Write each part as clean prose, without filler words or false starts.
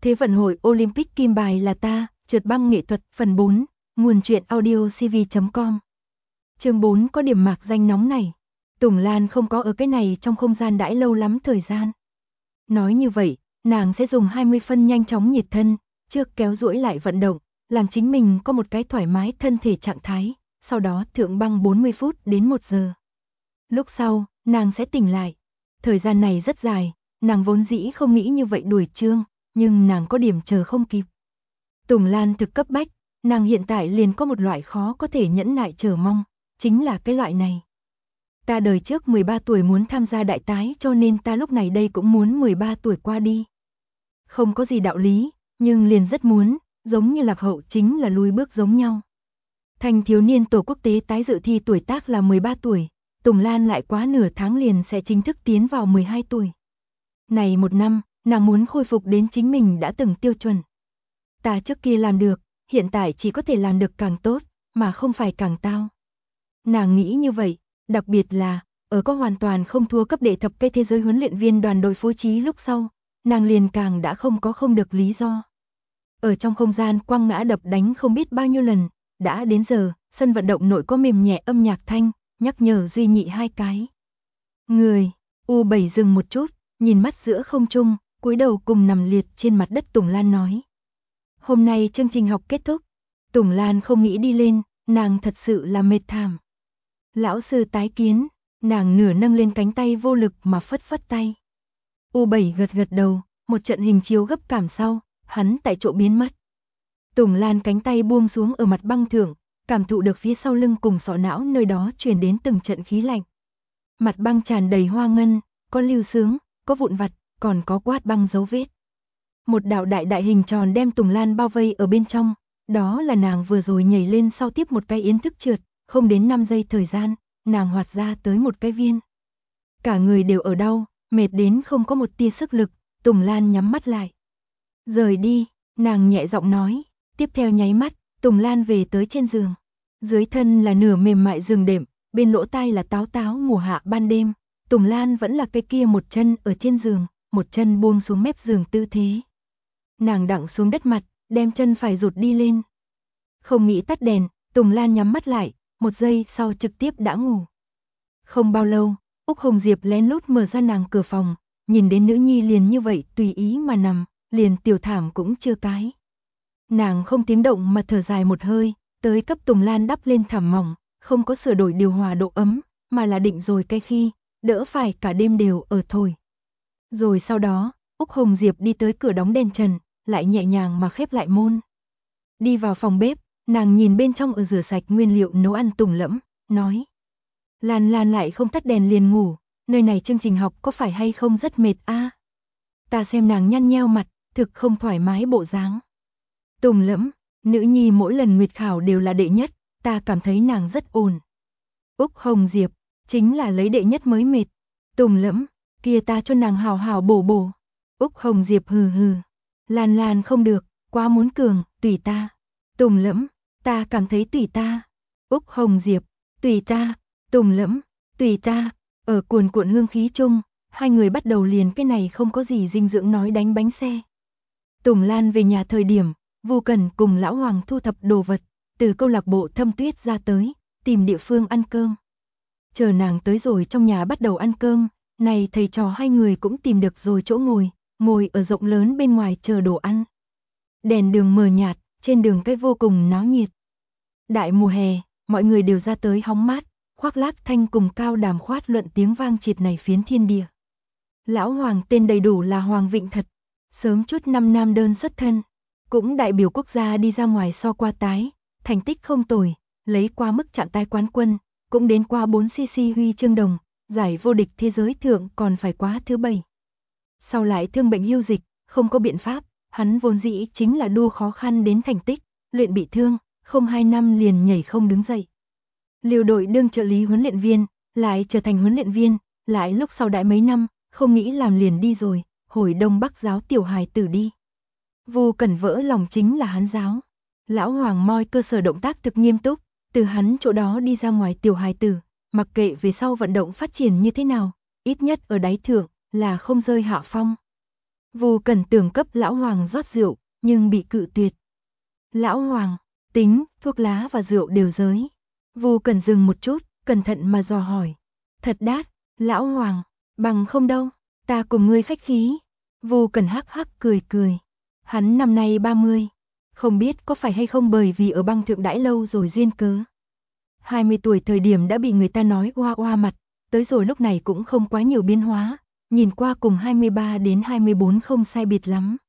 Thế vận hội Olympic kim bài là ta, trượt băng nghệ thuật phần 4, nguồn truyện audio cv.com. Chương 4 có điểm mạc danh nóng này. Tùng Lan không có ở cái này trong không gian đãi lâu lắm thời gian. Nói như vậy, nàng sẽ dùng 20 phân nhanh chóng nhiệt thân, trước kéo duỗi lại vận động, làm chính mình có một cái thoải mái thân thể trạng thái, sau đó thượng băng 40 phút đến 1 giờ. Lúc sau, nàng sẽ tỉnh lại. Thời gian này rất dài, nàng vốn dĩ không nghĩ như vậy đuổi chương, nhưng nàng có điểm chờ không kịp. Tùng Lan thực cấp bách, nàng hiện tại liền có một loại khó có thể nhẫn nại chờ mong, chính là cái loại này. Ta đời trước 13 tuổi muốn tham gia đại tái cho nên ta lúc này đây cũng muốn 13 tuổi qua đi. Không có gì đạo lý, nhưng liền rất muốn, giống như lạc hậu chính là lùi bước giống nhau. Thanh thiếu niên tổ quốc tế tái dự thi tuổi tác là 13 tuổi, Tùng Lan lại quá nửa tháng liền sẽ chính thức tiến vào 12 tuổi. Này một năm, nàng muốn khôi phục đến chính mình đã từng tiêu chuẩn. Ta trước kia làm được, hiện tại chỉ có thể làm được càng tốt, mà không phải càng tao. Nàng nghĩ như vậy, đặc biệt là, ở có hoàn toàn không thua cấp đệ thập cây thế giới huấn luyện viên đoàn đội phối trí lúc sau, nàng liền càng đã không được lý do. Ở trong không gian quăng ngã đập đánh không biết bao nhiêu lần, đã đến giờ, sân vận động nội có mềm nhẹ âm nhạc thanh, nhắc nhở duy nhị 2 cái. Người, U7 dừng một chút, nhìn mắt giữa không trung, cúi đầu cùng nằm liệt trên mặt đất. Tùng Lan nói. Hôm nay chương trình học kết thúc, Tùng Lan không nghĩ đi lên, nàng thật sự là mệt thảm. Lão sư tái kiến, nàng nửa nâng lên cánh tay vô lực mà phất phất tay. U7 gật đầu, một trận hình chiếu gấp cảm sau, hắn tại chỗ biến mất. Tùng Lan cánh tay buông xuống ở mặt băng thượng, cảm thụ được phía sau lưng cùng sọ não nơi đó truyền đến từng trận khí lạnh. Mặt băng tràn đầy hoa ngân, có lưu sướng, có vụn vặt, còn có quát băng dấu vết. Một đạo đại hình tròn đem Tùng Lan bao vây ở bên trong, đó là nàng vừa rồi nhảy lên sau tiếp một cái yến thức trượt, không đến 5 giây thời gian, nàng hoạt ra tới một cái viên. Cả người đều ở đau, mệt đến không có một tia sức lực, Tùng Lan nhắm mắt lại. Rời đi, nàng nhẹ giọng nói, tiếp theo nháy mắt, Tùng Lan về tới trên giường. Dưới thân là nửa mềm mại giường đệm, bên lỗ tai là táo mùa hạ ban đêm, Tùng Lan vẫn là cái kia một chân ở trên giường, một chân buông xuống mép giường tư thế. Nàng đặng xuống đất mặt, đem chân phải rụt đi lên. Không nghĩ tắt đèn, Tùng Lan nhắm mắt lại, 1 giây sau trực tiếp đã ngủ. Không bao lâu, Úc Hồng Diệp lén lút mở ra nàng cửa phòng, nhìn đến nữ nhi liền như vậy tùy ý mà nằm, liền tiểu thảm cũng chưa cái. Nàng không tiếng động mà thở dài một hơi, tới cấp Tùng Lan đắp lên thảm mỏng, không có sửa đổi điều hòa độ ấm, mà là định rồi cái khi, đỡ phải cả đêm đều ở thổi. Rồi sau đó, Úc Hồng Diệp đi tới cửa đóng đèn trần, lại nhẹ nhàng mà khép lại môn. Đi vào phòng bếp, nàng nhìn bên trong ở rửa sạch nguyên liệu nấu ăn Tùng Lẫm, nói. Lan lại không tắt đèn liền ngủ, nơi này chương trình học có phải hay không rất mệt a? Ta xem nàng nhăn nheo mặt, thực không thoải mái bộ dáng. Tùng Lẫm, nữ nhi mỗi lần nguyệt khảo đều là đệ nhất, ta cảm thấy nàng rất ổn. Úc Hồng Diệp, chính là lấy đệ nhất mới mệt. Tùng Lẫm, kia ta cho nàng hào hào bổ. Úc Hồng Diệp hừ. Lan không được, quá muốn cường, tùy ta. Tùng Lẫm, ta cảm thấy tùy ta. Úc Hồng Diệp, tùy ta. Tùng Lẫm, tùy ta. Ở cuồn cuộn hương khí chung, hai người bắt đầu liền cái này không có gì dinh dưỡng nói đánh bánh xe. Tùng Lan về nhà thời điểm, Vu Cẩn cùng Lão Hoàng thu thập đồ vật, từ câu lạc bộ Thâm Tuyết ra tới, tìm địa phương ăn cơm. Chờ nàng tới rồi trong nhà bắt đầu ăn cơm, này thầy trò hai người cũng tìm được rồi chỗ ngồi ở rộng lớn bên ngoài chờ đồ ăn. Đèn đường mờ nhạt, trên đường cái vô cùng náo nhiệt. Đại mùa hè, mọi người đều ra tới hóng mát, khoác lác thanh cùng cao đàm khoát luận tiếng vang triệt này phiến thiên địa. Lão Hoàng tên đầy đủ là Hoàng Vịnh Thật, sớm chút 5 nam đơn xuất thân, cũng đại biểu quốc gia đi ra ngoài so qua tái, thành tích không tồi, lấy qua mức trạng tái quán quân, cũng đến qua 4cc huy chương đồng, giải vô địch thế giới thượng còn phải quá thứ 7. Sau lại thương bệnh hưu dịch, không có biện pháp, hắn vốn dĩ chính là đua khó khăn đến thành tích, luyện bị thương, không 2 năm liền nhảy không đứng dậy. Liều đội đương trợ lý huấn luyện viên, lại trở thành huấn luyện viên, lại lúc sau đại mấy năm, không nghĩ làm liền đi rồi, hồi Đông Bắc giáo tiểu hài tử đi. Vu Cẩn vỡ lòng chính là hắn giáo. Lão Hoàng moi cơ sở động tác thực nghiêm túc, từ hắn chỗ đó đi ra ngoài tiểu hài tử, mặc kệ về sau vận động phát triển như thế nào, ít nhất ở đáy thượng là không rơi hạ phong. Vô Cẩn tưởng cấp Lão Hoàng rót rượu, nhưng bị cự tuyệt. Lão Hoàng, tính, thuốc lá và rượu đều giới. Vô Cẩn dừng một chút, cẩn thận mà dò hỏi. Thật đắt, Lão Hoàng, bằng không đâu, ta cùng ngươi khách khí. Vô Cẩn hắc hắc cười cười. Hắn năm nay 30, không biết có phải hay không bởi vì ở băng thượng đãi lâu rồi duyên cớ. 20 tuổi thời điểm đã bị người ta nói oa oa mặt, tới rồi lúc này cũng không quá nhiều biến hóa, nhìn qua cùng 23 đến 24 không sai biệt lắm.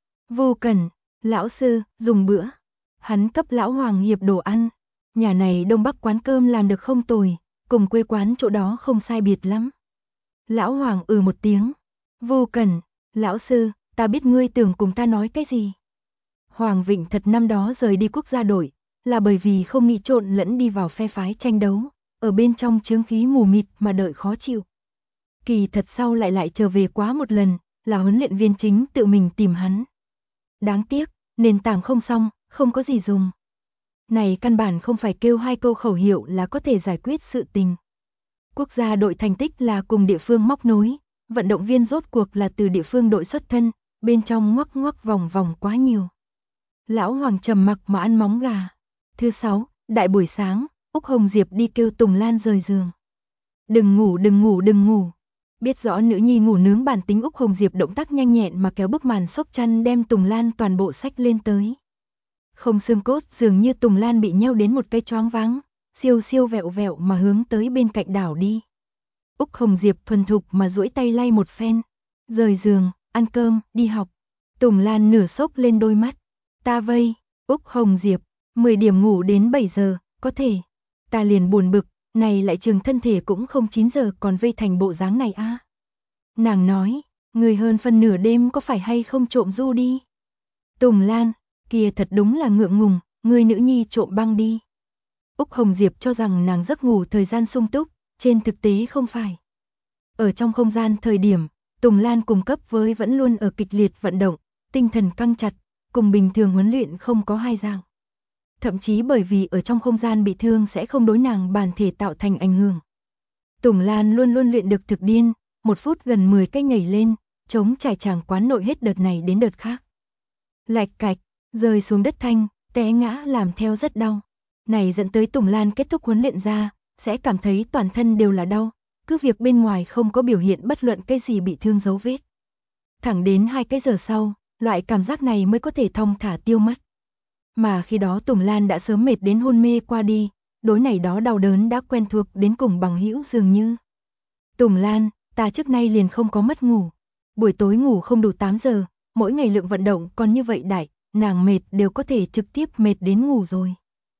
Vô Cẩn, lão sư, dùng bữa. Hắn cấp Lão Hoàng hiệp đồ ăn. Nhà này Đông Bắc quán cơm làm được không tồi, cùng quê quán chỗ đó không sai biệt lắm. Lão Hoàng một tiếng. Vô Cẩn, lão sư, ta biết ngươi tưởng cùng ta nói cái gì. Hoàng Vịnh thật năm đó rời đi quốc gia đội, là bởi vì không nghĩ trộn lẫn đi vào phe phái tranh đấu, ở bên trong chướng khí mù mịt mà đợi khó chịu. Kỳ thật sau lại trở về quá một lần, là huấn luyện viên chính tự mình tìm hắn. Đáng tiếc, nền tảng không xong, không có gì dùng. Này căn bản không phải kêu 2 câu khẩu hiệu là có thể giải quyết sự tình. Quốc gia đội thành tích là cùng địa phương móc nối, vận động viên rốt cuộc là từ địa phương đội xuất thân, bên trong ngoắc ngoắc vòng vòng quá nhiều. Lão Hoàng trầm mặc mà ăn móng gà. Thứ 6, đại buổi sáng, Úc Hồng Diệp đi kêu Tùng Lan rời giường. Đừng ngủ đừng ngủ đừng ngủ. Biết rõ nữ nhi ngủ nướng bản tính Úc Hồng Diệp động tác nhanh nhẹn mà kéo bức màn xốc chăn đem Tùng Lan toàn bộ xách lên tới. Không xương cốt dường như Tùng Lan bị nheo đến một cây choáng váng, siêu siêu vẹo vẹo mà hướng tới bên cạnh đảo đi. Úc Hồng Diệp thuần thục mà duỗi tay lay một phen. Rời giường, ăn cơm, đi học. Tùng Lan nửa sốc lên đôi mắt. Ta vây, Úc Hồng Diệp, 10 điểm ngủ đến 7 giờ, có thể. Ta liền buồn bực, này lại trường thân thể cũng không 9 giờ còn vây thành bộ dáng này a. Nàng nói, người hơn phân nửa đêm có phải hay không trộm du đi. Tùng Lan, kia thật đúng là ngượng ngùng, người nữ nhi trộm băng đi. Úc Hồng Diệp cho rằng nàng giấc ngủ thời gian sung túc, trên thực tế không phải. Ở trong không gian thời điểm, Tùng Lan cung cấp với vẫn luôn ở kịch liệt vận động, tinh thần căng chặt, cùng bình thường huấn luyện không có hai dạng. Thậm chí bởi vì ở trong không gian bị thương sẽ không đối nàng bản thể tạo thành ảnh hưởng. Tùng Lan luôn luôn luyện được thực điên, 1 phút gần 10 cái nhảy lên, chống trải tràng quán nội hết đợt này đến đợt khác. Lạch cạch, rơi xuống đất thanh, té ngã làm theo rất đau. Này dẫn tới Tùng Lan kết thúc huấn luyện ra, sẽ cảm thấy toàn thân đều là đau, cứ việc bên ngoài không có biểu hiện bất luận cái gì bị thương dấu vết. Thẳng đến 2 cái giờ sau, loại cảm giác này mới có thể thong thả tiêu mất. Mà khi đó Tùng Lan đã sớm mệt đến hôn mê qua đi, đối này đó đau đớn đã quen thuộc đến cùng bằng hữu dường như. Tùng Lan, ta trước nay liền không có mất ngủ. Buổi tối ngủ không đủ 8 giờ, mỗi ngày lượng vận động còn như vậy đại, nàng mệt đều có thể trực tiếp mệt đến ngủ rồi.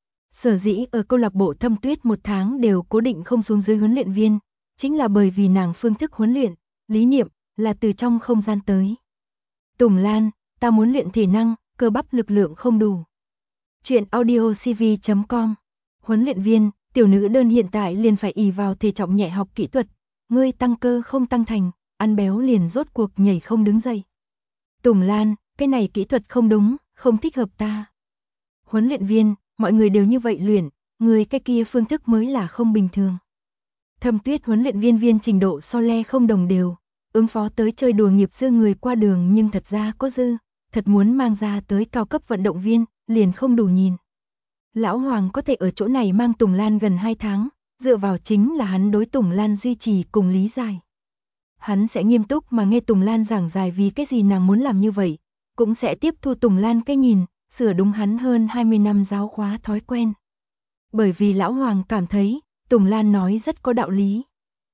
Sở dĩ ở câu lạc bộ Thâm Tuyết 1 tháng đều cố định không xuống dưới huấn luyện viên, chính là bởi vì nàng phương thức huấn luyện, lý niệm, là từ trong không gian tới. Tùng Lan, ta muốn luyện thể năng, cơ bắp lực lượng không đủ. Chuyện audiocv.com. Huấn luyện viên, tiểu nữ đơn hiện tại liền phải ỷ vào thể trọng nhẹ học kỹ thuật, ngươi tăng cơ không tăng thành, ăn béo liền rốt cuộc nhảy không đứng dậy. Tùng Lan, cái này kỹ thuật không đúng, không thích hợp ta. Huấn luyện viên, mọi người đều như vậy luyện, người cái kia phương thức mới là không bình thường. Thâm Tuyết huấn luyện viên trình độ so le không đồng đều, ứng phó tới chơi đùa nghiệp dư người qua đường nhưng thật ra có dư, thật muốn mang ra tới cao cấp vận động viên, liền không đủ nhìn. Lão Hoàng có thể ở chỗ này mang Tùng Lan gần 2 tháng, dựa vào chính là hắn đối Tùng Lan duy trì cùng lý giải. Hắn sẽ nghiêm túc mà nghe Tùng Lan giảng giải vì cái gì nàng muốn làm như vậy, cũng sẽ tiếp thu Tùng Lan cái nhìn, sửa đúng hắn hơn 20 năm giáo khóa thói quen. Bởi vì Lão Hoàng cảm thấy, Tùng Lan nói rất có đạo lý.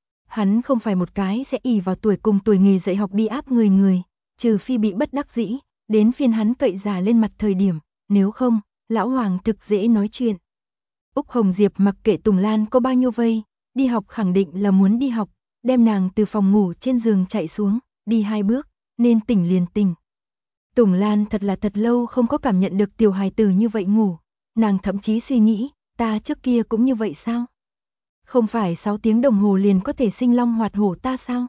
Hắn không phải một cái sẽ ỷ vào tuổi cùng tuổi nghề dạy học đi áp người, trừ phi bị bất đắc dĩ, đến phiên hắn cậy giả lên mặt thời điểm, nếu không, Lão Hoàng thực dễ nói chuyện. Úc Hồng Diệp mặc kệ Tùng Lan có bao nhiêu vây, đi học khẳng định là muốn đi học, đem nàng từ phòng ngủ trên giường chạy xuống, đi 2 bước, nên tỉnh liền tỉnh. Tùng Lan thật lâu không có cảm nhận được tiểu hài tử như vậy ngủ, nàng thậm chí suy nghĩ, ta trước kia cũng như vậy sao? Không phải 6 tiếng đồng hồ liền có thể sinh long hoạt hổ ta sao?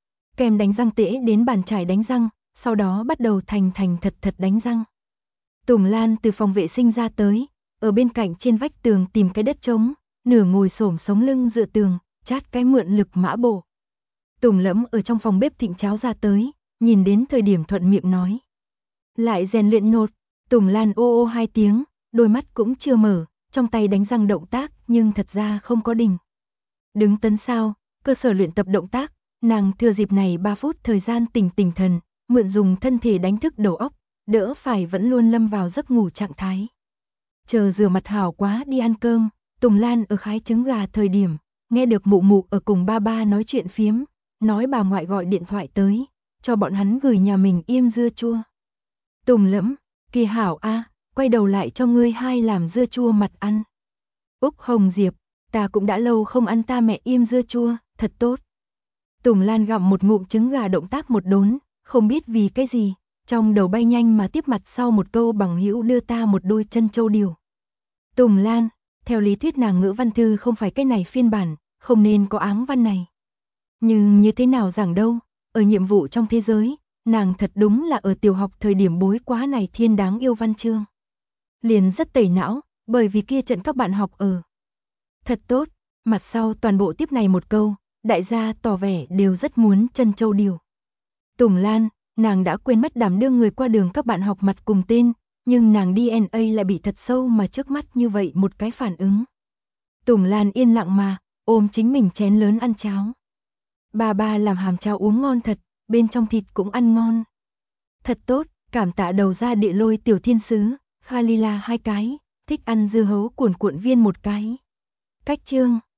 Kem đánh răng tễ đến bàn chải đánh răng, sau đó bắt đầu thành thật đánh răng. Tùng Lan từ phòng vệ sinh ra tới, ở bên cạnh trên vách tường tìm cái đất trống, nửa ngồi xổm sống lưng dựa tường, chát cái mượn lực mã bộ. Tùng Lẫm ở trong phòng bếp thịnh cháo ra tới, nhìn đến thời điểm thuận miệng nói. Lại rèn luyện nốt, Tùng Lan ô ô hai tiếng, đôi mắt cũng chưa mở, trong tay đánh răng động tác nhưng thật ra không có đình. Đứng tấn sao, cơ sở luyện tập động tác, nàng thừa dịp này 3 phút thời gian tỉnh thần, mượn dùng thân thể đánh thức đầu óc, đỡ phải vẫn luôn lâm vào giấc ngủ trạng thái. Chờ rửa mặt hảo quá đi ăn cơm, Tùng Lan ở khái trứng gà thời điểm, nghe được mụ mụ ở cùng ba ba nói chuyện phiếm, nói bà ngoại gọi điện thoại tới, cho bọn hắn gửi nhà mình yêm dưa chua. Tùng Lẫm, kỳ hảo a, quay đầu lại cho ngươi hai làm dưa chua mặt ăn. Úc Hồng Diệp, ta cũng đã lâu không ăn ta mẹ yêm dưa chua, thật tốt. Tùng Lan gặm một ngụm trứng gà động tác một đốn, không biết vì cái gì, trong đầu bay nhanh mà tiếp mặt sau một câu bằng hữu đưa ta một đôi chân châu điều. Tùng Lan, theo lý thuyết nàng ngữ văn thư không phải cái này phiên bản, không nên có áng văn này. Nhưng như thế nào giảng đâu, ở nhiệm vụ trong thế giới, nàng thật đúng là ở tiểu học thời điểm bối quá này thiên đáng yêu văn chương. Liền rất tẩy não, bởi vì kia trận các bạn học ở. Thật tốt, mặt sau toàn bộ tiếp này một câu, đại gia tỏ vẻ đều rất muốn chân châu điều. Tùng Lan, nàng đã quên mất đảm đương người qua đường các bạn học mặt cùng tên, nhưng nàng DNA lại bị thật sâu mà trước mắt như vậy một cái phản ứng. Tùng Lan yên lặng mà, ôm chính mình chén lớn ăn cháo. Bà ba làm hàm cháo uống ngon thật, bên trong thịt cũng ăn ngon. Thật tốt, cảm tạ đầu ra địa lôi tiểu thiên sứ, Khalila 2 cái, thích ăn dưa hấu cuộn viên 1 cái. Cách chương